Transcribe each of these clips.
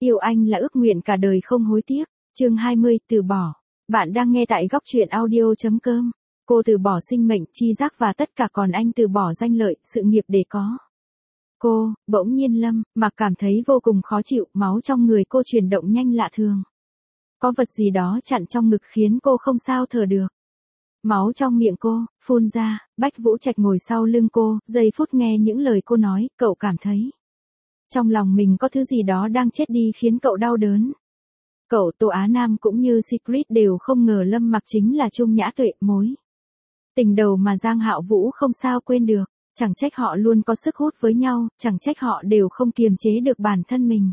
Yêu anh là ước nguyện cả đời không hối tiếc. Chương 20, từ bỏ. Bạn đang nghe tại góc truyện audio.com. Cô từ bỏ sinh mệnh, tri giác và tất cả, còn anh từ bỏ danh lợi, sự nghiệp để có. Cô, bỗng nhiên Lâm Mặc cảm thấy vô cùng khó chịu, máu trong người cô chuyển động nhanh lạ thường. Có vật gì đó chặn trong ngực khiến cô không sao thở được. Máu trong miệng cô phun ra. Bách Vũ Trạch ngồi sau lưng cô, giây phút nghe những lời cô nói, cậu cảm thấy trong lòng mình có thứ gì đó đang chết đi khiến cậu đau đớn. Cậu, Tô Á Nam cũng như Secret đều không ngờ Lâm Mặc chính là Trung Nhã Tuệ, mối tình đầu mà Giang Hạo Vũ không sao quên được. Chẳng trách họ luôn có sức hút với nhau, chẳng trách họ đều không kiềm chế được bản thân mình.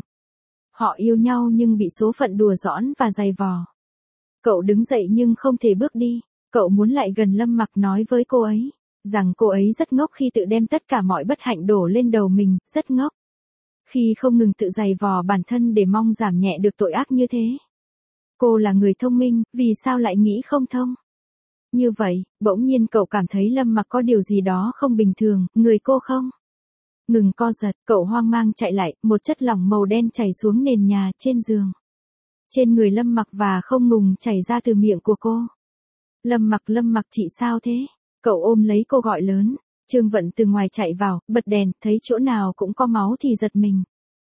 Họ yêu nhau nhưng bị số phận đùa giỡn và giày vò. Cậu đứng dậy nhưng không thể bước đi. Cậu muốn lại gần Lâm Mặc nói với cô ấy rằng cô ấy rất ngốc khi tự đem tất cả mọi bất hạnh đổ lên đầu mình, rất ngốc khi không ngừng tự giày vò bản thân để mong giảm nhẹ được tội ác như thế. Cô là người thông minh, vì sao lại nghĩ không thông? Như vậy, bỗng nhiên cậu cảm thấy Lâm Mặc có điều gì đó không bình thường, người cô không ngừng co giật, cậu hoang mang chạy lại, một chất lỏng màu đen chảy xuống nền nhà trên giường. Trên người Lâm Mặc và không ngừng chảy ra từ miệng của cô. Lâm Mặc chị sao thế? Cậu ôm lấy cô gọi lớn. Trương Vận từ ngoài chạy vào, bật đèn, thấy chỗ nào cũng có máu thì giật mình.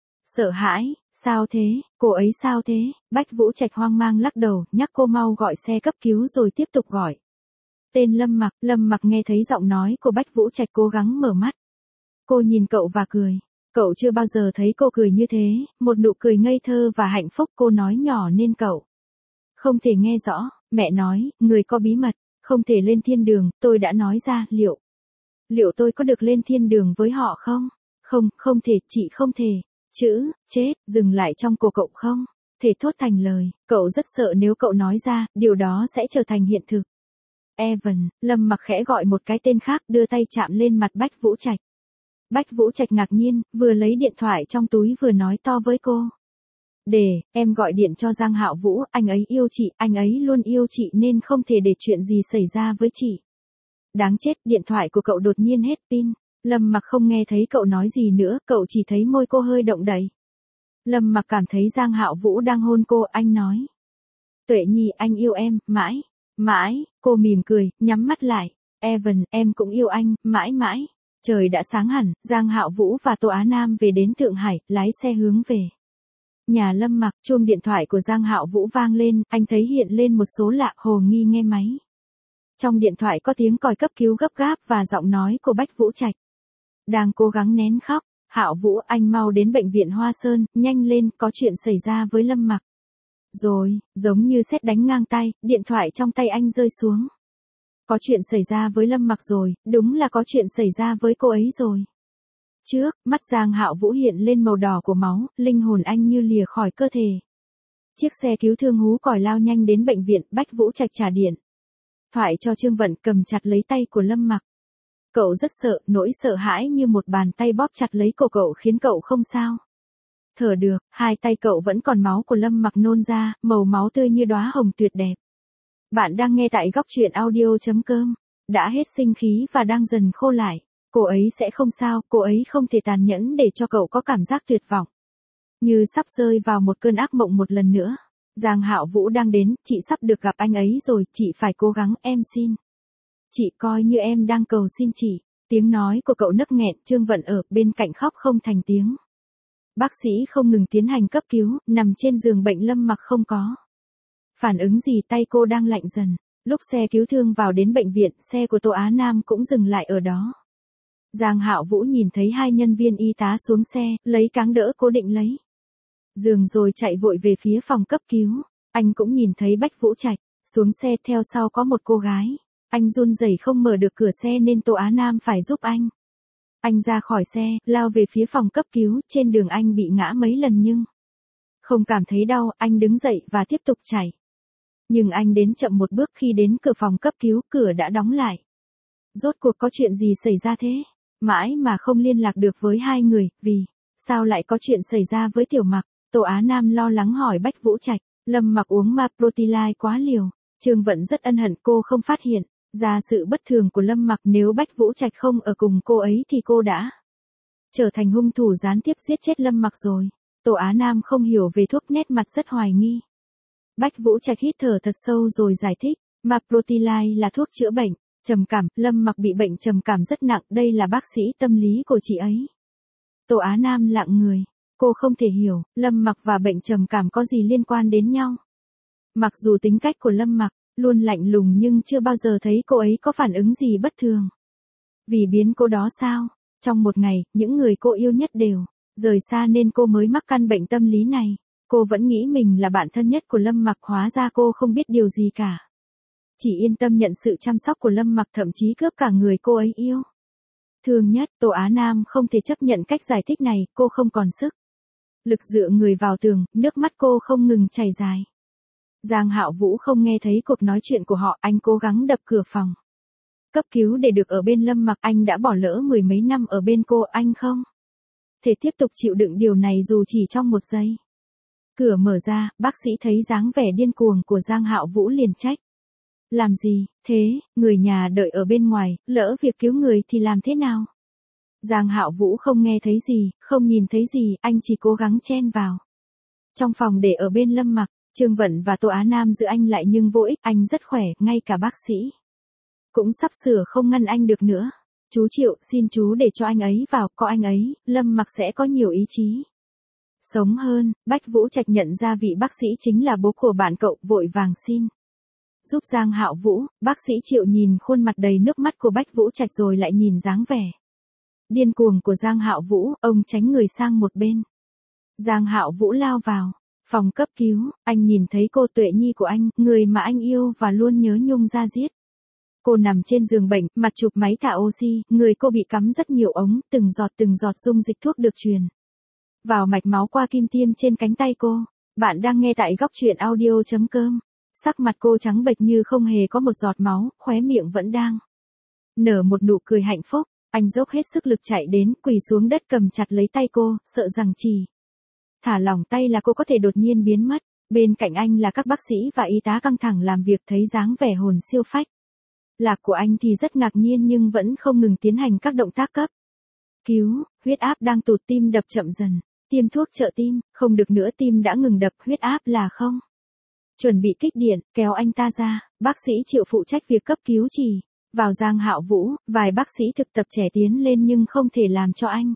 Sợ hãi, sao thế, cô ấy sao thế? Bách Vũ Trạch hoang mang lắc đầu, nhắc cô mau gọi xe cấp cứu rồi tiếp tục gọi tên Lâm Mặc nghe thấy giọng nói của Bách Vũ Trạch, cố gắng mở mắt. Cô nhìn cậu và cười. Cậu chưa bao giờ thấy cô cười như thế, một nụ cười ngây thơ và hạnh phúc. Cô nói nhỏ nên cậu không thể nghe rõ. Mẹ nói, người có bí mật, không thể lên thiên đường, tôi đã nói ra, liệu tôi có được lên thiên đường với họ không? Không thể, chị không thể. Chữ, chết, dừng lại trong cổ cậu không thể thốt thành lời. Cậu rất sợ nếu cậu nói ra, điều đó sẽ trở thành hiện thực. Evan, Lâm Mặc khẽ gọi một cái tên khác, đưa tay chạm lên mặt Bách Vũ Trạch. Bách Vũ Trạch ngạc nhiên, vừa lấy điện thoại trong túi vừa nói to với cô. Em gọi điện cho Giang Hạo Vũ, anh ấy yêu chị, anh ấy luôn yêu chị nên không thể để chuyện gì xảy ra với chị. Đáng chết, điện thoại của cậu đột nhiên hết pin. Lâm Mặc không nghe thấy cậu nói gì nữa, cậu chỉ thấy môi cô hơi động đậy. Lâm Mặc cảm thấy Giang Hạo Vũ đang hôn cô, anh nói. Tuệ Nhi, anh yêu em, mãi, mãi, cô mỉm cười, nhắm mắt lại. Evan, em cũng yêu anh, mãi mãi. Trời đã sáng hẳn, Giang Hạo Vũ và Tô Á Nam về đến Thượng Hải, lái xe hướng về nhà Lâm Mặc. Chuông điện thoại của Giang Hạo Vũ vang lên, anh thấy hiện lên một số lạ, hồ nghi nghe máy. Trong điện thoại có tiếng còi cấp cứu gấp gáp và giọng nói của Bách Vũ Trạch. Đang cố gắng nén khóc. Hạo Vũ, anh mau đến bệnh viện Hoa Sơn, nhanh lên, có chuyện xảy ra với Lâm Mặc. Rồi, giống như sét đánh ngang tay, điện thoại trong tay anh rơi xuống. Có chuyện xảy ra với Lâm Mặc rồi, đúng là có chuyện xảy ra với cô ấy rồi. Trước, mắt Giang Hạo Vũ hiện lên màu đỏ của máu, linh hồn anh như lìa khỏi cơ thể. Chiếc xe cứu thương hú còi lao nhanh đến bệnh viện. Bách Vũ Trạch trả điện thoại cho Trương Vận, cầm chặt lấy tay của Lâm Mặc. Cậu rất sợ, nỗi sợ hãi như một bàn tay bóp chặt lấy cổ cậu khiến cậu không sao thở được. Hai tay cậu vẫn còn máu của Lâm Mặc nôn ra, màu máu tươi như đóa hồng tuyệt đẹp. Bạn đang nghe tại góc truyện audio.com. Đã hết sinh khí và đang dần khô lại. Cô ấy sẽ không sao, cô ấy không thể tàn nhẫn để cho cậu có cảm giác tuyệt vọng. Như sắp rơi vào một cơn ác mộng một lần nữa. Giang Hạo Vũ đang đến, chị sắp được gặp anh ấy rồi, chị phải cố gắng, em xin. Chị coi như em đang cầu xin chị. Tiếng nói của cậu nấc nghẹn, Trương Vận ở bên cạnh khóc không thành tiếng. Bác sĩ không ngừng tiến hành cấp cứu, nằm trên giường bệnh Lâm Mặc không có phản ứng gì, tay cô đang lạnh dần. Lúc xe cứu thương vào đến bệnh viện, xe của Tô Á Nam cũng dừng lại ở đó. Giang Hạo Vũ nhìn thấy hai nhân viên y tá xuống xe, lấy cáng đỡ cố định lấy giường rồi chạy vội về phía phòng cấp cứu. Anh cũng nhìn thấy Bách Vũ Trạch xuống xe, theo sau có một cô gái. Anh run rẩy không mở được cửa xe nên Tô Á Nam phải giúp anh. Anh ra khỏi xe, lao về phía phòng cấp cứu, trên đường anh bị ngã mấy lần nhưng không cảm thấy đau. Anh đứng dậy và tiếp tục chạy. Nhưng anh đến chậm một bước, khi đến cửa phòng cấp cứu, cửa đã đóng lại. Rốt cuộc có chuyện gì xảy ra thế? Mãi mà không liên lạc được với hai người, vì sao lại có chuyện xảy ra với Tiểu Mặc? Tô Á Nam lo lắng hỏi Bách Vũ Trạch. Lâm Mặc uống Maprotilai quá liều. Trương Vận rất ân hận cô không phát hiện ra sự bất thường của Lâm Mặc, nếu Bách Vũ Trạch không ở cùng cô ấy thì cô đã trở thành hung thủ gián tiếp giết chết Lâm Mặc rồi. Tô Á Nam không hiểu về thuốc, nét mặt rất hoài nghi. Bách Vũ Trạch hít thở thật sâu rồi giải thích, Maprotilai là thuốc chữa bệnh trầm cảm, Lâm Mặc bị bệnh trầm cảm rất nặng, đây là bác sĩ tâm lý của chị ấy. Tô Á Nam lặng người, cô không thể hiểu, Lâm Mặc và bệnh trầm cảm có gì liên quan đến nhau. Mặc dù tính cách của Lâm Mặc luôn lạnh lùng nhưng chưa bao giờ thấy cô ấy có phản ứng gì bất thường. Vì biến cố đó sao? Trong một ngày, những người cô yêu nhất đều rời xa nên cô mới mắc căn bệnh tâm lý này. Cô vẫn nghĩ mình là bạn thân nhất của Lâm Mặc, hóa ra cô không biết điều gì cả. Chỉ yên tâm nhận sự chăm sóc của Lâm Mặc, thậm chí cướp cả người cô ấy yêu. Thương nhất, Tô Á Nam không thể chấp nhận cách giải thích này, cô không còn sức lực dựa người vào tường, nước mắt cô không ngừng chảy dài. Giang Hạo Vũ không nghe thấy cuộc nói chuyện của họ, anh cố gắng đập cửa phòng. Cấp cứu để được ở bên Lâm Mặc, anh đã bỏ lỡ mười mấy năm ở bên cô, anh không thể tiếp tục chịu đựng điều này dù chỉ trong một giây. Cửa mở ra, bác sĩ thấy dáng vẻ điên cuồng của Giang Hạo Vũ liền trách. Làm gì, thế, người nhà đợi ở bên ngoài, lỡ việc cứu người thì làm thế nào? Giang Hạo Vũ không nghe thấy gì, không nhìn thấy gì, anh chỉ cố gắng chen vào. Trong phòng để ở bên Lâm Mặc, Trương Vận và Tô Á Nam giữ anh lại nhưng vô ích, anh rất khỏe, ngay cả bác sĩ cũng sắp sửa không ngăn anh được nữa. Chú Triệu, xin chú để cho anh ấy vào, có anh ấy, Lâm Mặc sẽ có nhiều ý chí sống hơn. Bách Vũ Trạch nhận ra vị bác sĩ chính là bố của bạn cậu, vội vàng xin giúp Giang Hạo Vũ. Bác sĩ Triệu nhìn khuôn mặt đầy nước mắt của Bách Vũ Trạch rồi lại nhìn dáng vẻ điên cuồng của Giang Hạo Vũ, ông tránh người sang một bên. Giang Hạo Vũ lao vào phòng cấp cứu, anh nhìn thấy cô Tuệ Nhi của anh, người mà anh yêu và luôn nhớ nhung da diết. Cô nằm trên giường bệnh, mặt chụp máy thả oxy, người cô bị cắm rất nhiều ống, từng giọt dung dịch thuốc được truyền vào mạch máu qua kim tiêm trên cánh tay cô. Bạn đang nghe tại góc truyện audio.com. Sắc mặt cô trắng bệch như không hề có một giọt máu, khóe miệng vẫn đang nở một nụ cười hạnh phúc. Anh dốc hết sức lực chạy đến, quỳ xuống đất cầm chặt lấy tay cô, sợ rằng chỉ thả lỏng tay là cô có thể đột nhiên biến mất. Bên cạnh anh là các bác sĩ và y tá căng thẳng làm việc, thấy dáng vẻ hồn siêu phách lạc của anh thì rất ngạc nhiên nhưng vẫn không ngừng tiến hành các động tác cấp cứu. Huyết áp đang tụt, tim đập chậm dần. Tiêm thuốc trợ tim, không được nữa, tim đã ngừng đập, huyết áp là không. Chuẩn bị kích điện, kéo anh ta ra. Bác sĩ Triệu phụ trách việc cấp cứu chỉ vào Giang Hạo Vũ, vài bác sĩ thực tập trẻ tiến lên nhưng không thể làm cho anh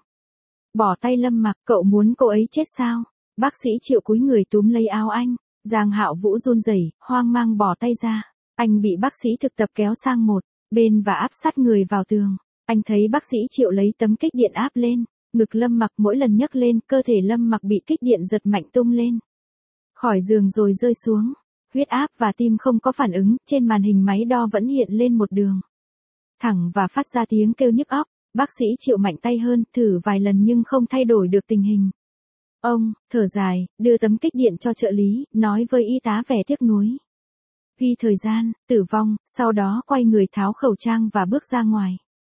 bỏ tay Lâm Mặc. Cậu muốn cô ấy chết sao? Bác sĩ Triệu cúi người túm lấy áo anh. Giang Hạo Vũ run rẩy, hoang mang bỏ tay ra. Anh bị bác sĩ thực tập kéo sang một bên và áp sát người vào tường. Anh thấy bác sĩ Triệu lấy tấm kích điện áp lên ngực Lâm Mặc, mỗi lần nhấc lên, cơ thể Lâm Mặc bị kích điện giật mạnh tung lên khỏi giường rồi rơi xuống. Huyết áp và tim không có phản ứng, trên màn hình máy đo vẫn hiện lên một đường thẳng và phát ra tiếng kêu nhức óc. Bác sĩ Triệu mạnh tay hơn, thử vài lần nhưng không thay đổi được tình hình. Ông thở dài, đưa tấm kích điện cho trợ lý, nói với y tá vẻ tiếc nuối. Ghi thời gian, tử vong, sau đó quay người tháo khẩu trang và bước ra ngoài.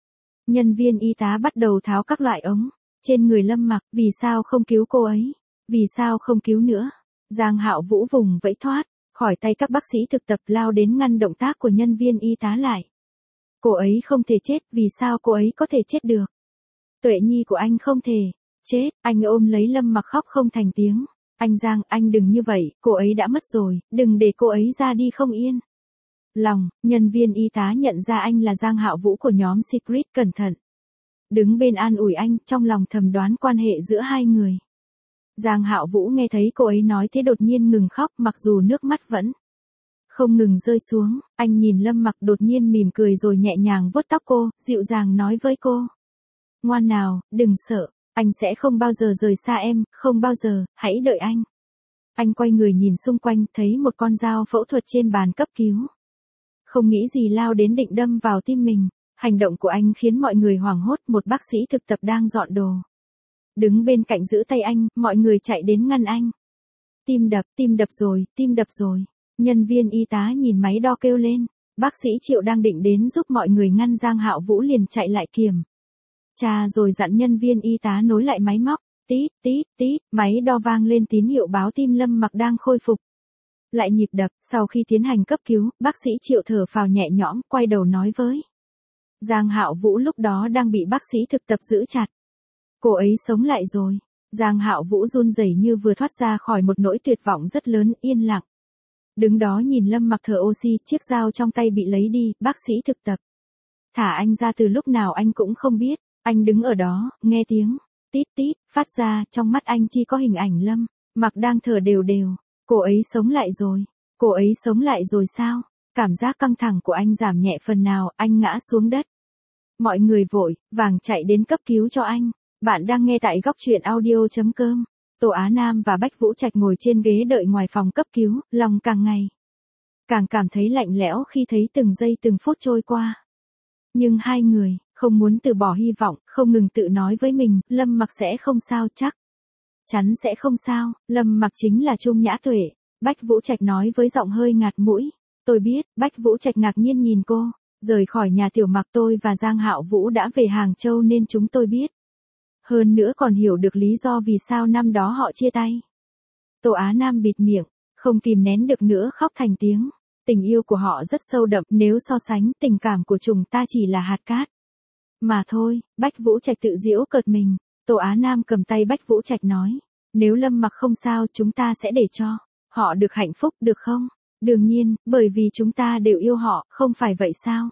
Nhân viên y tá bắt đầu tháo các loại ống trên người Lâm Mặc. Vì sao không cứu cô ấy? Vì sao không cứu nữa? Giang Hạo Vũ vùng vẫy thoát khỏi tay các bác sĩ thực tập, lao đến ngăn động tác của nhân viên y tá lại. Cô ấy không thể chết, vì sao cô ấy có thể chết được? Tuệ Nhi của anh không thể chết. Anh ôm lấy Lâm Mặc khóc không thành tiếng. Anh Giang, anh đừng như vậy, cô ấy đã mất rồi, đừng để cô ấy ra đi không yên lòng. Nhân viên y tá nhận ra anh là Giang Hạo Vũ của nhóm Secret, cẩn thận đứng bên an ủi anh, trong lòng thầm đoán quan hệ giữa hai người. Giang Hạo Vũ nghe thấy cô ấy nói thế đột nhiên ngừng khóc, mặc dù nước mắt vẫn không ngừng rơi xuống. Anh nhìn Lâm Mặc đột nhiên mỉm cười rồi nhẹ nhàng vuốt tóc cô, dịu dàng nói với cô. Ngoan nào, đừng sợ, anh sẽ không bao giờ rời xa em, không bao giờ, hãy đợi anh. Anh quay người nhìn xung quanh, thấy một con dao phẫu thuật trên bàn cấp cứu. Không nghĩ gì lao đến định đâm vào tim mình. Hành động của anh khiến mọi người hoảng hốt, một bác sĩ thực tập đang dọn đồ đứng bên cạnh giữ tay anh, mọi người chạy đến ngăn anh. Tim đập rồi, tim đập rồi. Nhân viên y tá nhìn máy đo kêu lên. Bác sĩ Triệu đang định đến giúp mọi người ngăn, Giang Hạo Vũ liền chạy lại kiểm tra rồi dặn nhân viên y tá nối lại máy móc. Tít, tít, tít, máy đo vang lên tín hiệu báo tim Lâm Mặc đang khôi phục lại nhịp đập. Sau khi tiến hành cấp cứu, bác sĩ Triệu thở phào nhẹ nhõm, quay đầu nói với Giang Hạo Vũ lúc đó đang bị bác sĩ thực tập giữ chặt. Cô ấy sống lại rồi. Giang Hạo Vũ run rẩy như vừa thoát ra khỏi một nỗi tuyệt vọng rất lớn, yên lặng. Đứng đó nhìn Lâm Mặc thở oxy, chiếc dao trong tay bị lấy đi, bác sĩ thực tập. Thả anh ra từ lúc nào anh cũng không biết, anh đứng ở đó, nghe tiếng tít tít phát ra, trong mắt anh chỉ có hình ảnh Lâm Mặc đang thở đều đều. Cô ấy sống lại rồi. Cô ấy sống lại rồi sao? Cảm giác căng thẳng của anh giảm nhẹ phần nào, anh ngã xuống đất. Mọi người vội vàng chạy đến cấp cứu cho anh. Bạn đang nghe tại góc truyện audio.com. Tô Á Nam và Bách Vũ Trạch ngồi trên ghế đợi ngoài phòng cấp cứu, lòng càng ngày càng cảm thấy lạnh lẽo khi thấy từng giây từng phút trôi qua. Nhưng hai người không muốn từ bỏ hy vọng, không ngừng tự nói với mình, Lâm Mặc sẽ không sao, chắc chắn sẽ không sao. Lâm Mặc chính là Trung Nhã Tuệ. Bách Vũ Trạch nói với giọng hơi ngạt mũi. Tôi biết. Bách Vũ Trạch ngạc nhiên nhìn cô. Rời khỏi nhà Tiểu Mặc, tôi và Giang Hạo Vũ đã về Hàng Châu nên chúng tôi biết. Hơn nữa còn hiểu được lý do vì sao năm đó họ chia tay. Tô Á Nam bịt miệng, không kìm nén được nữa khóc thành tiếng. Tình yêu của họ rất sâu đậm, nếu so sánh tình cảm của chúng ta chỉ là hạt cát mà thôi. Bách Vũ Trạch tự giễu cợt mình. Tô Á Nam cầm tay Bách Vũ Trạch nói, nếu Lâm Mặc không sao chúng ta sẽ để cho họ được hạnh phúc được không? Đương nhiên, bởi vì chúng ta đều yêu họ, không phải vậy sao?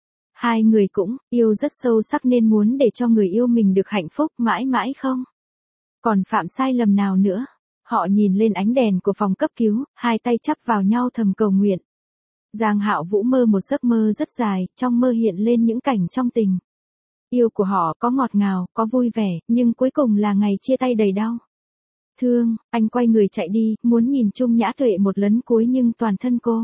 Hai người cũng yêu rất sâu sắc nên muốn để cho người yêu mình được hạnh phúc mãi mãi không? Còn phạm sai lầm nào nữa? Họ nhìn lên ánh đèn của phòng cấp cứu, hai tay chắp vào nhau thầm cầu nguyện. Giang Hạo Vũ mơ một giấc mơ rất dài, trong mơ hiện lên những cảnh trong tình yêu của họ, có ngọt ngào, có vui vẻ, nhưng cuối cùng là ngày chia tay đầy đau thương. Anh quay người chạy đi, muốn nhìn Trung Nhã Tuệ một lần cuối nhưng toàn thân cô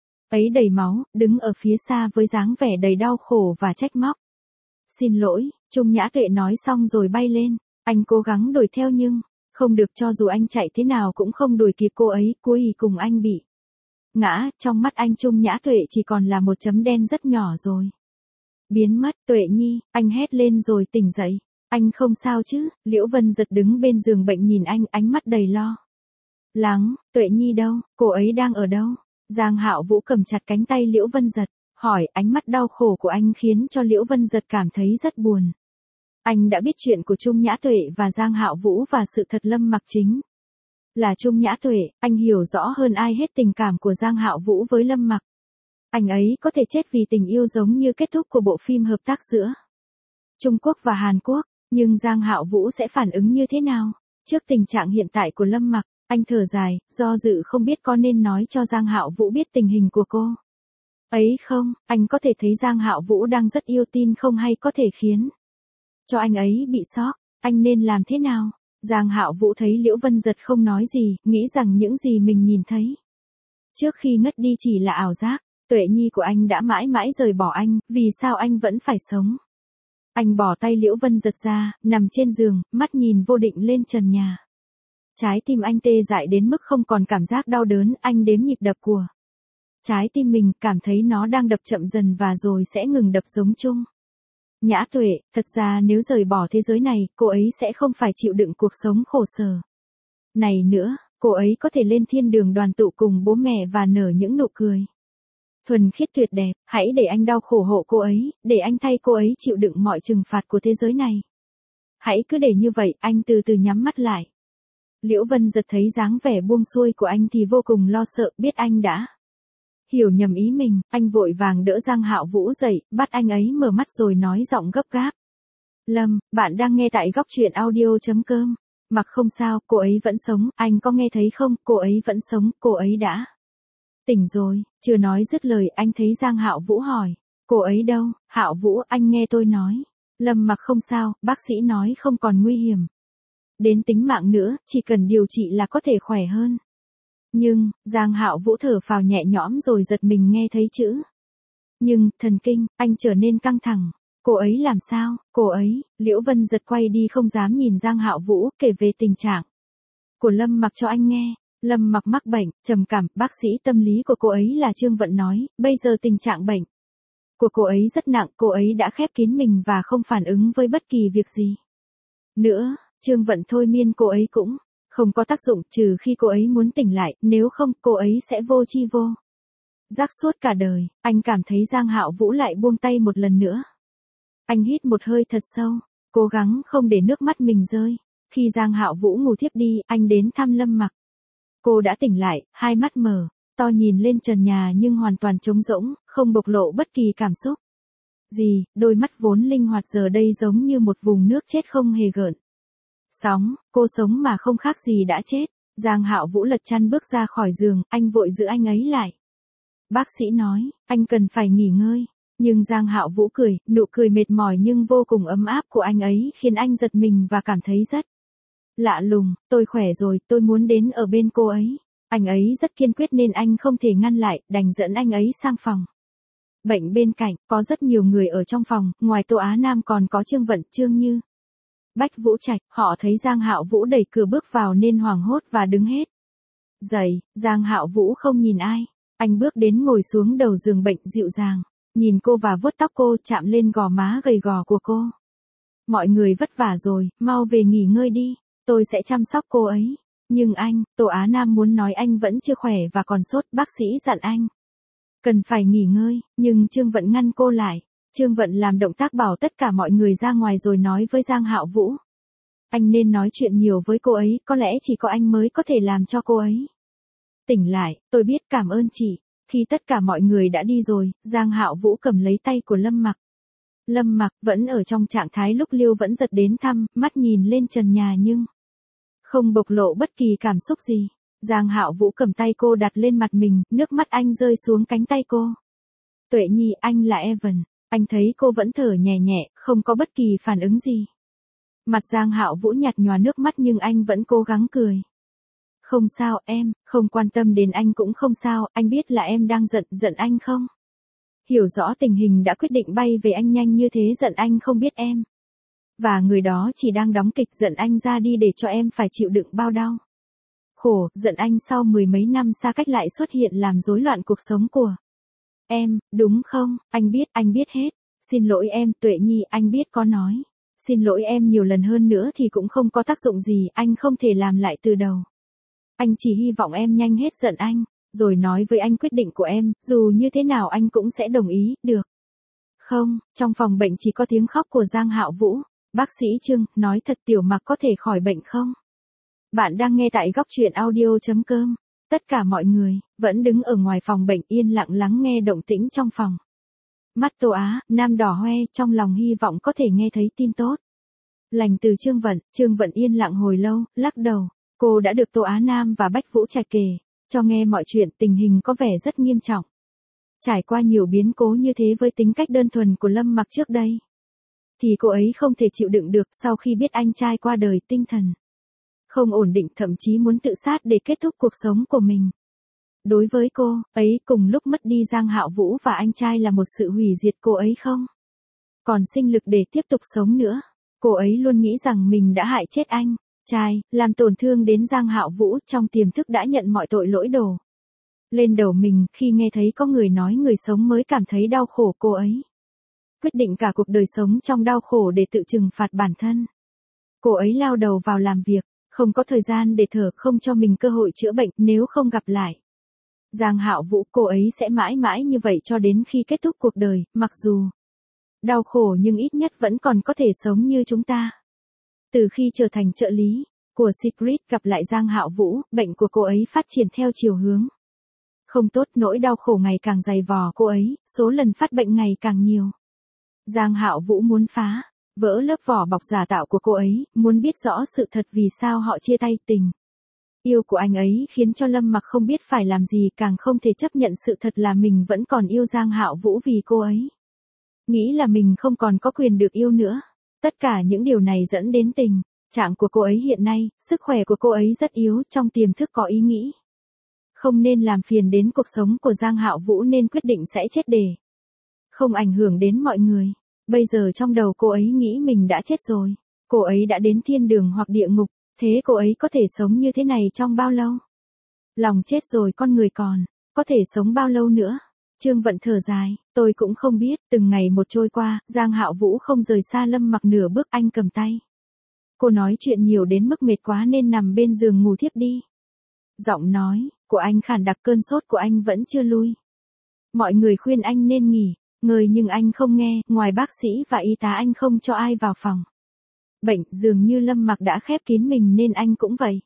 ấy đầy máu, đứng ở phía xa với dáng vẻ đầy đau khổ và trách móc. Xin lỗi, Trung Nhã Tuệ nói xong rồi bay lên. Anh cố gắng đuổi theo nhưng không được, cho dù anh chạy thế nào cũng không đuổi kịp cô ấy, cuối cùng anh bị ngã. Trong mắt anh Trung Nhã Tuệ chỉ còn là một chấm đen rất nhỏ rồi. Biến mất. Tuệ Nhi, anh hét lên rồi tỉnh dậy. Anh không sao chứ? Liễu Vân Giật đứng bên giường bệnh nhìn anh, ánh mắt đầy lo lắng. Tuệ Nhi đâu? Cô ấy đang ở đâu? Giang Hạo Vũ cầm chặt cánh tay Liễu Vân Giật, hỏi. Ánh mắt đau khổ của anh khiến cho Liễu Vân Giật cảm thấy rất buồn. Anh đã biết chuyện của Trung Nhã Tuệ và Giang Hạo Vũ và sự thật Lâm Mặc chính là Trung Nhã Tuệ. Anh hiểu rõ hơn ai hết tình cảm của Giang Hạo Vũ với Lâm Mặc. Anh ấy có thể chết vì tình yêu giống như kết thúc của bộ phim hợp tác giữa Trung Quốc và Hàn Quốc, nhưng Giang Hạo Vũ sẽ phản ứng như thế nào? Trước tình trạng hiện tại của Lâm Mặc, anh thở dài, do dự không biết có nên nói cho Giang Hạo Vũ biết tình hình của cô ấy không. Anh có thể thấy Giang Hạo Vũ đang rất yêu tin không, hay có thể khiến cho anh ấy bị sốc. Anh nên làm thế nào? Giang Hạo Vũ thấy Liễu Vân Giật không nói gì, nghĩ rằng những gì mình nhìn thấy trước khi ngất đi chỉ là ảo giác. Tuệ Nhi của anh đã mãi mãi rời bỏ anh, vì sao anh vẫn phải sống? Anh bỏ tay Liễu Vân Giật ra, nằm trên giường, mắt nhìn vô định lên trần nhà. Trái tim anh tê dại đến mức không còn cảm giác đau đớn, anh đếm nhịp đập của trái tim mình, cảm thấy nó đang đập chậm dần và rồi sẽ ngừng đập giống Trung Nhã Tuệ. Thật ra nếu rời bỏ thế giới này, cô ấy sẽ không phải chịu đựng cuộc sống khổ sở này nữa. Cô ấy có thể lên thiên đường đoàn tụ cùng bố mẹ và nở những nụ cười thuần khiết tuyệt đẹp. Hãy để anh đau khổ hộ cô ấy, để anh thay cô ấy chịu đựng mọi trừng phạt của thế giới này. Hãy cứ để như vậy. Anh từ từ nhắm mắt lại. Liễu Vân Giật thấy dáng vẻ buông xuôi của anh thì vô cùng lo sợ, biết anh đã hiểu nhầm ý mình. Anh vội vàng đỡ Giang Hạo Vũ dậy, bắt anh ấy mở mắt rồi nói giọng gấp gáp. Lâm, bạn đang nghe tại góc truyện audio.com. Mặc không sao, cô ấy vẫn sống, anh có nghe thấy không? Cô ấy vẫn sống, cô ấy đã tỉnh rồi. Chưa nói dứt lời, anh thấy Giang Hạo Vũ hỏi, cô ấy đâu? Hạo Vũ, anh nghe tôi nói. Lâm Mặc không sao, bác sĩ nói không còn nguy hiểm đến tính mạng nữa, chỉ cần điều trị là có thể khỏe hơn. Nhưng, Giang Hạo Vũ thở phào nhẹ nhõm rồi giật mình nghe thấy chữ nhưng. Thần kinh, anh trở nên căng thẳng. Cô ấy làm sao? Cô ấy. Liễu Vân Giật quay đi không dám nhìn Giang Hạo Vũ, kể về tình trạng của Lâm Mặc cho anh nghe. Lâm Mặc mắc bệnh trầm cảm, bác sĩ tâm lý của cô ấy là Trương Vận nói, bây giờ tình trạng bệnh của cô ấy rất nặng, cô ấy đã khép kín mình và không phản ứng với bất kỳ việc gì nữa. Trương Vận thôi miên cô ấy cũng không có tác dụng, trừ khi cô ấy muốn tỉnh lại, nếu không, cô ấy sẽ vô tri vô giác suốt cả đời. Anh cảm thấy Giang Hạo Vũ lại buông tay một lần nữa. Anh hít một hơi thật sâu, cố gắng không để nước mắt mình rơi. khi Giang Hạo Vũ ngủ thiếp đi, anh đến thăm Lâm Mặc. Cô đã tỉnh lại, hai mắt mở to nhìn lên trần nhà nhưng hoàn toàn trống rỗng, không bộc lộ bất kỳ cảm xúc gì, đôi mắt vốn linh hoạt giờ đây giống như một vùng nước chết không hề gợn sóng, cô sống mà không khác gì đã chết. Giang Hạo Vũ lật chăn bước ra khỏi giường, anh vội giữ anh ấy lại. Bác sĩ nói, anh cần phải nghỉ ngơi. Nhưng Giang Hạo Vũ cười, nụ cười mệt mỏi nhưng vô cùng ấm áp của anh ấy khiến anh giật mình và cảm thấy rất lạ lùng. Tôi khỏe rồi, tôi muốn đến ở bên cô ấy. Anh ấy rất kiên quyết nên anh không thể ngăn lại, đành dẫn anh ấy sang phòng bệnh bên cạnh. Có rất nhiều người ở trong phòng, ngoài Tô Á Nam còn có Trương Vận, Trương Như, Bách Vũ Trạch. Họ thấy Giang Hạo Vũ đẩy cửa bước vào nên hoảng hốt và đứng hết dậy. Giang Hạo Vũ không nhìn ai, anh bước đến ngồi xuống đầu giường bệnh dịu dàng, nhìn cô và vuốt tóc cô, chạm lên gò má gầy gò của cô. Mọi người vất vả rồi, mau về nghỉ ngơi đi, tôi sẽ chăm sóc cô ấy. Nhưng anh, Tô Á Nam muốn nói anh vẫn chưa khỏe và còn sốt, bác sĩ dặn anh cần phải nghỉ ngơi, nhưng Trương Vận ngăn cô lại. Trương Vận làm động tác bảo tất cả mọi người ra ngoài rồi nói với Giang Hạo Vũ. Anh nên nói chuyện nhiều với cô ấy, có lẽ chỉ có anh mới có thể làm cho cô ấy tỉnh lại. Tôi biết, cảm ơn chị. Khi tất cả mọi người đã đi rồi, Giang Hạo Vũ cầm lấy tay của Lâm Mặc. Lâm Mặc vẫn ở trong trạng thái lúc Liêu vẫn giật đến thăm, mắt nhìn lên trần nhà nhưng không bộc lộ bất kỳ cảm xúc gì. Giang Hạo Vũ cầm tay cô đặt lên mặt mình, nước mắt anh rơi xuống cánh tay cô. Tuệ Nhi, anh là Evan. Anh thấy cô vẫn thở nhẹ nhẹ, không có bất kỳ phản ứng gì. Mặt Giang Hạo Vũ nhạt nhòa nước mắt nhưng anh vẫn cố gắng cười. Không sao em, không quan tâm đến anh cũng không sao, anh biết là em đang giận anh không? Hiểu rõ tình hình đã quyết định bay về anh nhanh như thế, giận anh không biết em. Và người đó chỉ đang đóng kịch, giận anh ra đi để cho em phải chịu đựng bao đau khổ, giận anh sau mười mấy năm xa cách lại xuất hiện làm rối loạn cuộc sống của em, đúng không? Anh biết hết. Xin lỗi em, Tuệ Nhi, anh biết có nói xin lỗi em nhiều lần hơn nữa thì cũng không có tác dụng gì, anh không thể làm lại từ đầu. Anh chỉ hy vọng em nhanh hết giận anh, rồi nói với anh quyết định của em, dù như thế nào anh cũng sẽ đồng ý, được không? Trong phòng bệnh chỉ có tiếng khóc của Giang Hạo Vũ. Bác sĩ Trương, nói thật Tiểu Mặc có thể khỏi bệnh không? Bạn đang nghe tại góc truyện audio.com. Tất cả mọi người vẫn đứng ở ngoài phòng bệnh yên lặng lắng nghe động tĩnh trong phòng. Mắt Tô Á Nam đỏ hoe, trong lòng hy vọng có thể nghe thấy tin tốt lành từ Trương Vận yên lặng hồi lâu, lắc đầu. Cô đã được Tô Á Nam và Bách Vũ Trạch kể cho nghe mọi chuyện, tình hình có vẻ rất nghiêm trọng. Trải qua nhiều biến cố như thế với tính cách đơn thuần của Lâm Mặc trước đây, thì cô ấy không thể chịu đựng được. Sau khi biết anh trai qua đời, tinh thần không ổn định, thậm chí muốn tự sát để kết thúc cuộc sống của mình. Đối với cô ấy, cùng lúc mất đi Giang Hạo Vũ và anh trai là một sự hủy diệt, cô ấy không còn sinh lực để tiếp tục sống nữa. Cô ấy luôn nghĩ rằng mình đã hại chết anh trai, làm tổn thương đến Giang Hạo Vũ, trong tiềm thức đã nhận mọi tội lỗi đổ lên đầu mình. Khi nghe thấy có người nói người sống mới cảm thấy đau khổ, cô ấy quyết định cả cuộc đời sống trong đau khổ để tự trừng phạt bản thân. Cô ấy lao đầu vào làm việc, không có thời gian để thở, không cho mình cơ hội chữa bệnh. Nếu không gặp lại Giang Hạo Vũ, cô ấy sẽ mãi mãi như vậy cho đến khi kết thúc cuộc đời. Mặc dù đau khổ nhưng ít nhất vẫn còn có thể sống như chúng ta. Từ khi trở thành trợ lý của Secret, gặp lại Giang Hạo Vũ, bệnh của cô ấy phát triển theo chiều hướng không tốt, nỗi đau khổ ngày càng dày vò cô ấy, số lần phát bệnh ngày càng nhiều. Giang Hạo Vũ muốn phá vỡ lớp vỏ bọc giả tạo của cô ấy, muốn biết rõ sự thật vì sao họ chia tay. Tình yêu của anh ấy khiến cho Lâm Mặc không biết phải làm gì, càng không thể chấp nhận sự thật là mình vẫn còn yêu Giang Hạo Vũ vì cô ấy nghĩ là mình không còn có quyền được yêu nữa. Tất cả những điều này dẫn đến tình trạng của cô ấy hiện nay, sức khỏe của cô ấy rất yếu, trong tiềm thức có ý nghĩ không nên làm phiền đến cuộc sống của Giang Hạo Vũ nên quyết định sẽ chết để không ảnh hưởng đến mọi người. Bây giờ trong đầu cô ấy nghĩ mình đã chết rồi, cô ấy đã đến thiên đường hoặc địa ngục, thế cô ấy có thể sống như thế này trong bao lâu? Lòng chết rồi con người còn có thể sống bao lâu nữa? Trương Vận thở dài, tôi cũng không biết. Từng ngày một trôi qua, Giang Hạo Vũ không rời xa Lâm Mặc nửa bước, anh cầm tay cô nói chuyện nhiều đến mức mệt quá nên nằm bên giường ngủ thiếp đi. Giọng nói của anh khàn đặc, cơn sốt của anh vẫn chưa lui. Mọi người khuyên anh nên nghỉ ngơi nhưng anh không nghe, ngoài bác sĩ và y tá anh không cho ai vào phòng Bệnh dường như Lâm Mặc đã khép kín mình nên anh cũng vậy.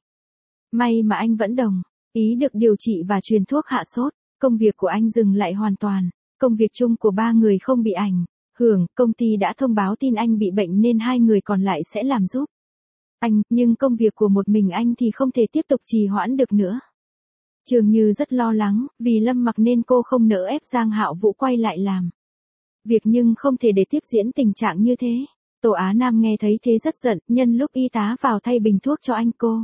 May mà anh vẫn đồng ý được điều trị và truyền thuốc hạ sốt. Công việc của anh dừng lại hoàn toàn. Công việc chung của ba người không bị ảnh hưởng. Công ty đã thông báo tin anh bị bệnh nên hai người còn lại sẽ làm giúp anh, nhưng công việc của một mình anh thì không thể tiếp tục trì hoãn được nữa. Trường Như rất lo lắng, vì Lâm Mặc nên cô không nỡ ép Giang Hạo Vũ quay lại làm việc nhưng không thể để tiếp diễn tình trạng như thế. Tô Á Nam nghe thấy thế rất giận, nhân lúc y tá vào thay bình thuốc cho anh cô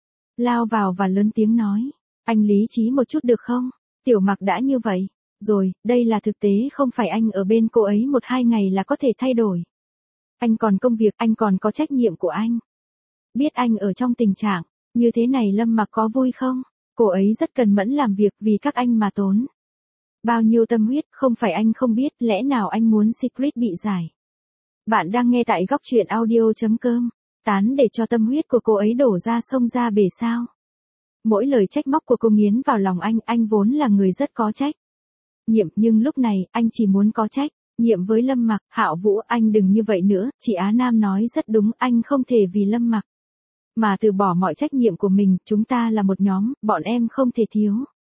lao vào và lớn tiếng nói, anh lý trí một chút được không? Tiểu Mặc đã như vậy rồi, đây là thực tế, không phải anh ở bên cô ấy 1-2 ngày là có thể thay đổi. Anh còn công việc, anh còn có trách nhiệm của anh. Biết anh ở trong tình trạng như thế này Lâm Mặc có vui không? Cô ấy rất cần mẫn làm việc vì các anh mà tốn bao nhiêu tâm huyết, không phải anh không biết, lẽ nào anh muốn Secret bị giải? Bạn đang nghe tại góc truyện audio.com. Tán để cho tâm huyết của cô ấy đổ ra sông ra bể sao? Mỗi lời trách móc của cô nghiến vào lòng anh vốn là người rất có trách nhiệm, nhưng lúc này, anh chỉ muốn có trách nhiệm với Lâm Mặc. Hạo Vũ, anh đừng như vậy nữa, chị Á Nam nói rất đúng, anh không thể vì Lâm Mặc mà từ bỏ mọi trách nhiệm của mình, chúng ta là một nhóm, bọn em không thể thiếu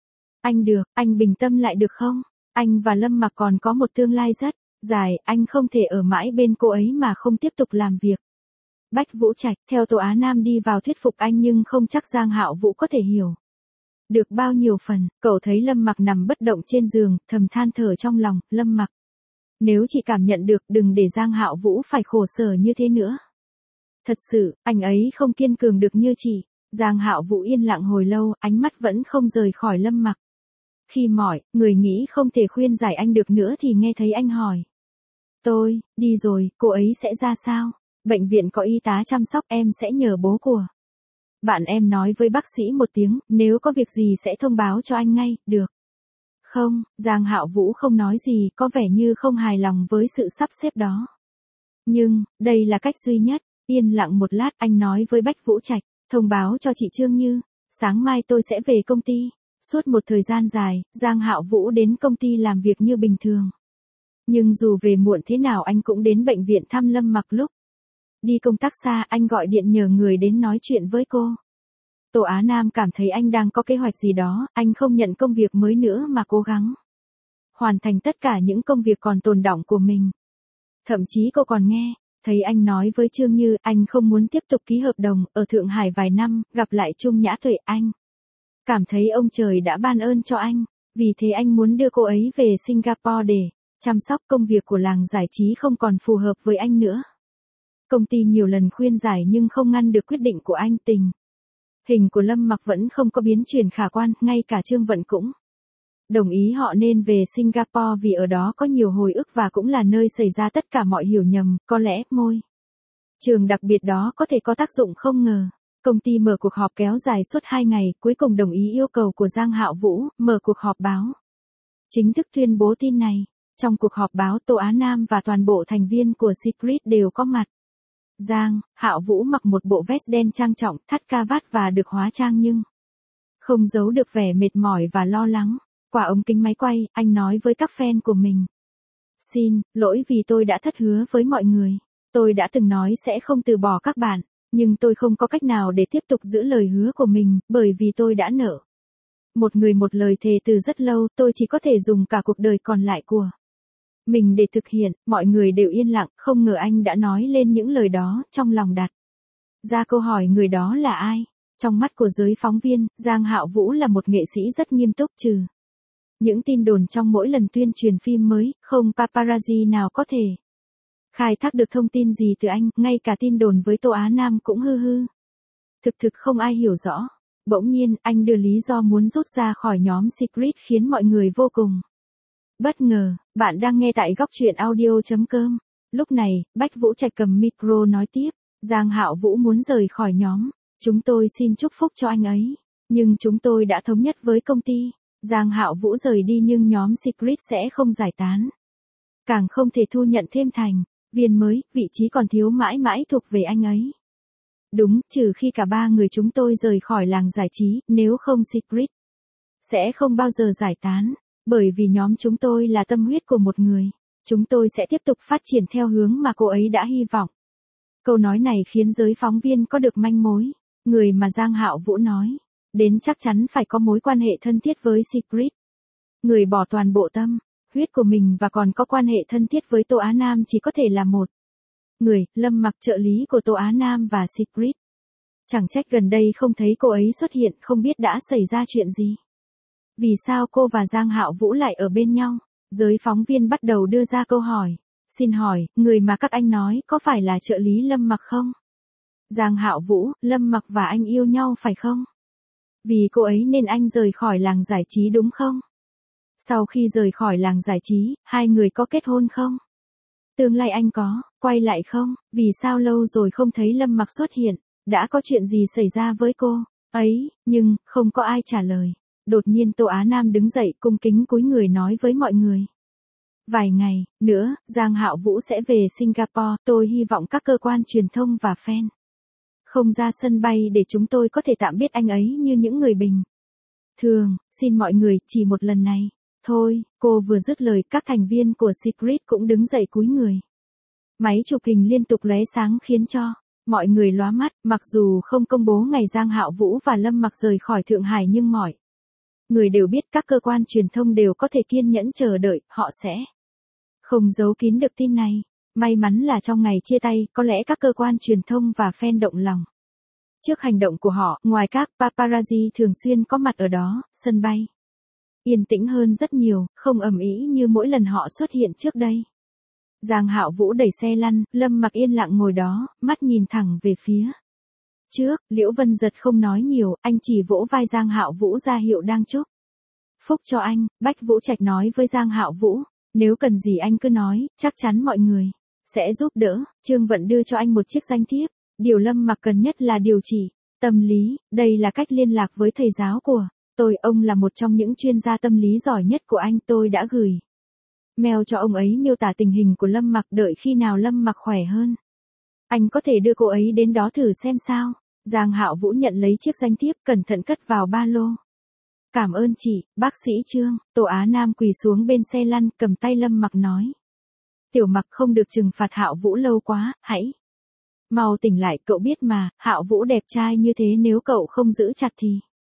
anh được, anh bình tâm lại được không? Anh và Lâm Mặc còn có một tương lai rất dài, anh không thể ở mãi bên cô ấy mà không tiếp tục làm việc. Bách Vũ Trạch, theo Tô Á Nam đi vào thuyết phục anh nhưng không chắc Giang Hạo Vũ có thể hiểu được bao nhiêu phần. Cậu thấy Lâm Mặc nằm bất động trên giường, thầm than thở trong lòng, Lâm Mặc, nếu chị cảm nhận được, đừng để Giang Hạo Vũ phải khổ sở như thế nữa. Thật sự, anh ấy không kiên cường được như chị. Giang Hạo Vũ yên lặng hồi lâu, ánh mắt vẫn không rời khỏi Lâm Mặc. Khi mỏi, người nghĩ không thể khuyên giải anh được nữa thì nghe thấy anh hỏi. Tôi, đi rồi, cô ấy sẽ ra sao? Bệnh viện có y tá chăm sóc, em sẽ nhờ bố của bạn em nói với bác sĩ một tiếng, nếu có việc gì sẽ thông báo cho anh ngay, được không? Giang Hạo Vũ không nói gì, có vẻ như không hài lòng với sự sắp xếp đó. Nhưng, đây là cách duy nhất. Yên lặng một lát, anh nói với Bách Vũ Trạch, thông báo cho chị Trương Như, sáng mai tôi sẽ về công ty. Suốt một thời gian dài, Giang Hạo Vũ đến công ty làm việc như bình thường. Nhưng dù về muộn thế nào anh cũng đến bệnh viện thăm Lâm Mặc. Lúc đi công tác xa, anh gọi điện nhờ người đến nói chuyện với cô. Tô Á Nam cảm thấy anh đang có kế hoạch gì đó, anh không nhận công việc mới nữa mà cố gắng hoàn thành tất cả những công việc còn tồn đọng của mình. Thậm chí cô còn nghe thấy anh nói với Trương Như, anh không muốn tiếp tục ký hợp đồng ở Thượng Hải vài năm, gặp lại Trung Nhã Tuệ. Anh cảm thấy ông trời đã ban ơn cho anh, vì thế anh muốn đưa cô ấy về Singapore để chăm sóc. Công việc của làng giải trí không còn phù hợp với anh nữa. Công ty nhiều lần khuyên giải nhưng không ngăn được quyết định của anh. Tình hình của Lâm Mặc vẫn không có biến chuyển khả quan, ngay cả Trương Vận cũng đồng ý họ nên về Singapore vì ở đó có nhiều hồi ức và cũng là nơi xảy ra tất cả mọi hiểu nhầm. Có lẽ môi trường đặc biệt đó có thể có tác dụng không ngờ. Công ty mở cuộc họp kéo dài suốt 2 ngày, cuối cùng đồng ý yêu cầu của Giang Hạo Vũ, mở cuộc họp báo chính thức tuyên bố tin này. Trong cuộc họp báo, Tô Á Nam và toàn bộ thành viên của Secret đều có mặt. Giang Hạo Vũ mặc một bộ vest đen trang trọng, thắt cravat và được hóa trang nhưng không giấu được vẻ mệt mỏi và lo lắng. Qua ống kính máy quay, anh nói với các fan của mình. Xin lỗi vì tôi đã thất hứa với mọi người. Tôi đã từng nói sẽ không từ bỏ các bạn, nhưng tôi không có cách nào để tiếp tục giữ lời hứa của mình, bởi vì tôi đã nợ một người một lời thề từ rất lâu, tôi chỉ có thể dùng cả cuộc đời còn lại của mình để thực hiện. Mọi người đều yên lặng, không ngờ anh đã nói lên những lời đó, trong lòng đặt ra câu hỏi người đó là ai. Trong mắt của giới phóng viên, Giang Hạo Vũ là một nghệ sĩ rất nghiêm túc, trừ những tin đồn trong mỗi lần tuyên truyền phim mới, không paparazzi nào có thể khai thác được thông tin gì từ anh, ngay cả tin đồn với Tô Á Nam cũng hư. Thực không ai hiểu rõ. Bỗng nhiên, anh đưa lý do muốn rút ra khỏi nhóm Secret khiến mọi người vô cùng bất ngờ. Bạn đang nghe tại góc truyện audio.com. Lúc này, Bách Vũ Trạch cầm micro nói tiếp, Giang Hạo Vũ muốn rời khỏi nhóm. Chúng tôi xin chúc phúc cho anh ấy. Nhưng chúng tôi đã thống nhất với công ty. Giang Hạo Vũ rời đi nhưng nhóm Secret sẽ không giải tán. Càng không thể thu nhận thêm thành viên mới, vị trí còn thiếu mãi mãi thuộc về anh ấy. Đúng, trừ khi cả ba người chúng tôi rời khỏi làng giải trí, nếu không Secret sẽ không bao giờ giải tán. Bởi vì nhóm chúng tôi là tâm huyết của một người. Chúng tôi sẽ tiếp tục phát triển theo hướng mà cô ấy đã hy vọng. Câu nói này khiến giới phóng viên có được manh mối. Người mà Giang Hạo Vũ nói đến chắc chắn phải có mối quan hệ thân thiết với Secret. Người bỏ toàn bộ tâm, huyết của mình và còn có quan hệ thân thiết với Tô Á Nam chỉ có thể là một người, Lâm Mặc, trợ lý của Tô Á Nam và Secret. Chẳng trách gần đây không thấy cô ấy xuất hiện, không biết đã xảy ra chuyện gì. Vì sao cô và Giang Hạo Vũ lại ở bên nhau? Giới phóng viên bắt đầu đưa ra câu hỏi. Xin hỏi, người mà các anh nói có phải là trợ lý Lâm Mặc không? Giang Hạo Vũ, Lâm Mặc và anh yêu nhau phải không? Vì cô ấy nên anh rời khỏi làng giải trí đúng không? Sau khi rời khỏi làng giải trí, hai người có kết hôn không? Tương lai anh có quay lại không? Vì sao lâu rồi không thấy Lâm Mặc xuất hiện? Đã có chuyện gì xảy ra với cô ấy? Nhưng không có ai trả lời. Đột nhiên Tô Á Nam đứng dậy cung kính cúi người nói với mọi người. Vài ngày nữa, Giang Hạo Vũ sẽ về Singapore, tôi hy vọng các cơ quan truyền thông và fan không ra sân bay để chúng tôi có thể tạm biết anh ấy như những người bình thường. Xin mọi người chỉ một lần này thôi. Cô vừa dứt lời, các thành viên của Secret cũng đứng dậy cúi người. Máy chụp hình liên tục lóe sáng khiến cho mọi người lóa mắt. Mặc dù không công bố ngày Giang Hạo Vũ và Lâm Mặc rời khỏi Thượng Hải nhưng mọi người đều biết các cơ quan truyền thông đều có thể kiên nhẫn chờ đợi, họ sẽ không giấu kín được tin này. May mắn là trong ngày chia tay, có lẽ các cơ quan truyền thông và fan động lòng trước hành động của họ. Ngoài các paparazzi thường xuyên có mặt ở đó, sân bay yên tĩnh hơn rất nhiều, không ầm ĩ như mỗi lần họ xuất hiện trước đây. Giang Hạo Vũ đẩy xe lăn, Lâm Mặc yên lặng ngồi đó, mắt nhìn thẳng về phía trước. Liễu Vân Giật không nói nhiều, anh chỉ vỗ vai Giang Hạo Vũ ra hiệu đang chúc phúc cho anh. Bách Vũ Trạch nói với Giang Hạo Vũ, nếu cần gì anh cứ nói, chắc chắn mọi người sẽ giúp đỡ. Trương Vận đưa cho anh một chiếc danh thiếp. Điều Lâm Mặc cần nhất là điều trị tâm lý, đây là cách liên lạc với thầy giáo của tôi, ông là một trong những chuyên gia tâm lý giỏi nhất của anh. Tôi đã gửi mail cho ông ấy miêu tả tình hình của Lâm Mặc, đợi khi nào Lâm Mặc khỏe hơn, anh có thể đưa cô ấy đến đó thử xem sao. Giang Hạo Vũ nhận lấy chiếc danh thiếp, cẩn thận cất vào ba lô. Cảm ơn chị, bác sĩ Trương. Tô Á Nam quỳ xuống bên xe lăn, cầm tay Lâm Mặc nói. Tiểu Mặc, không được trừng phạt Hạo Vũ lâu quá, hãy mau tỉnh lại. Cậu biết mà, Hạo Vũ đẹp trai như thế, nếu cậu không giữ chặt thì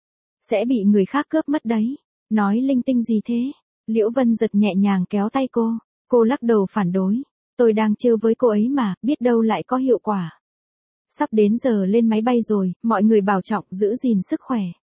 sẽ bị người khác cướp mất đấy. Nói linh tinh gì thế? Liễu Vân Giật nhẹ nhàng kéo tay cô. Cô lắc đầu phản đối. Tôi đang trêu với cô ấy mà, biết đâu lại có hiệu quả. Sắp đến giờ lên máy bay rồi, mọi người bảo trọng, giữ gìn sức khỏe.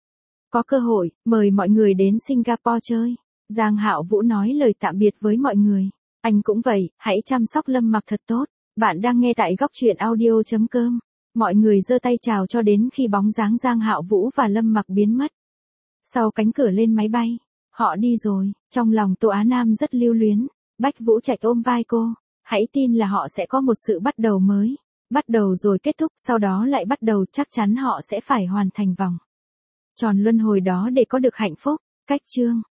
Có cơ hội, mời mọi người đến Singapore chơi. Giang Hạo Vũ nói lời tạm biệt với mọi người. Anh cũng vậy, hãy chăm sóc Lâm Mặc thật tốt. Bạn đang nghe tại góc truyện audio.com. Mọi người giơ tay chào cho đến khi bóng dáng Giang Hạo Vũ và Lâm Mặc biến mất sau cánh cửa lên máy bay. Họ đi rồi, trong lòng Tô Á Nam rất lưu luyến. Bách Vũ Trạch ôm vai cô. Hãy tin là họ sẽ có một sự bắt đầu mới. Bắt đầu rồi kết thúc, sau đó lại bắt đầu, chắc chắn họ sẽ phải hoàn thành vòng tròn luân hồi đó để có được hạnh phúc. Cách chương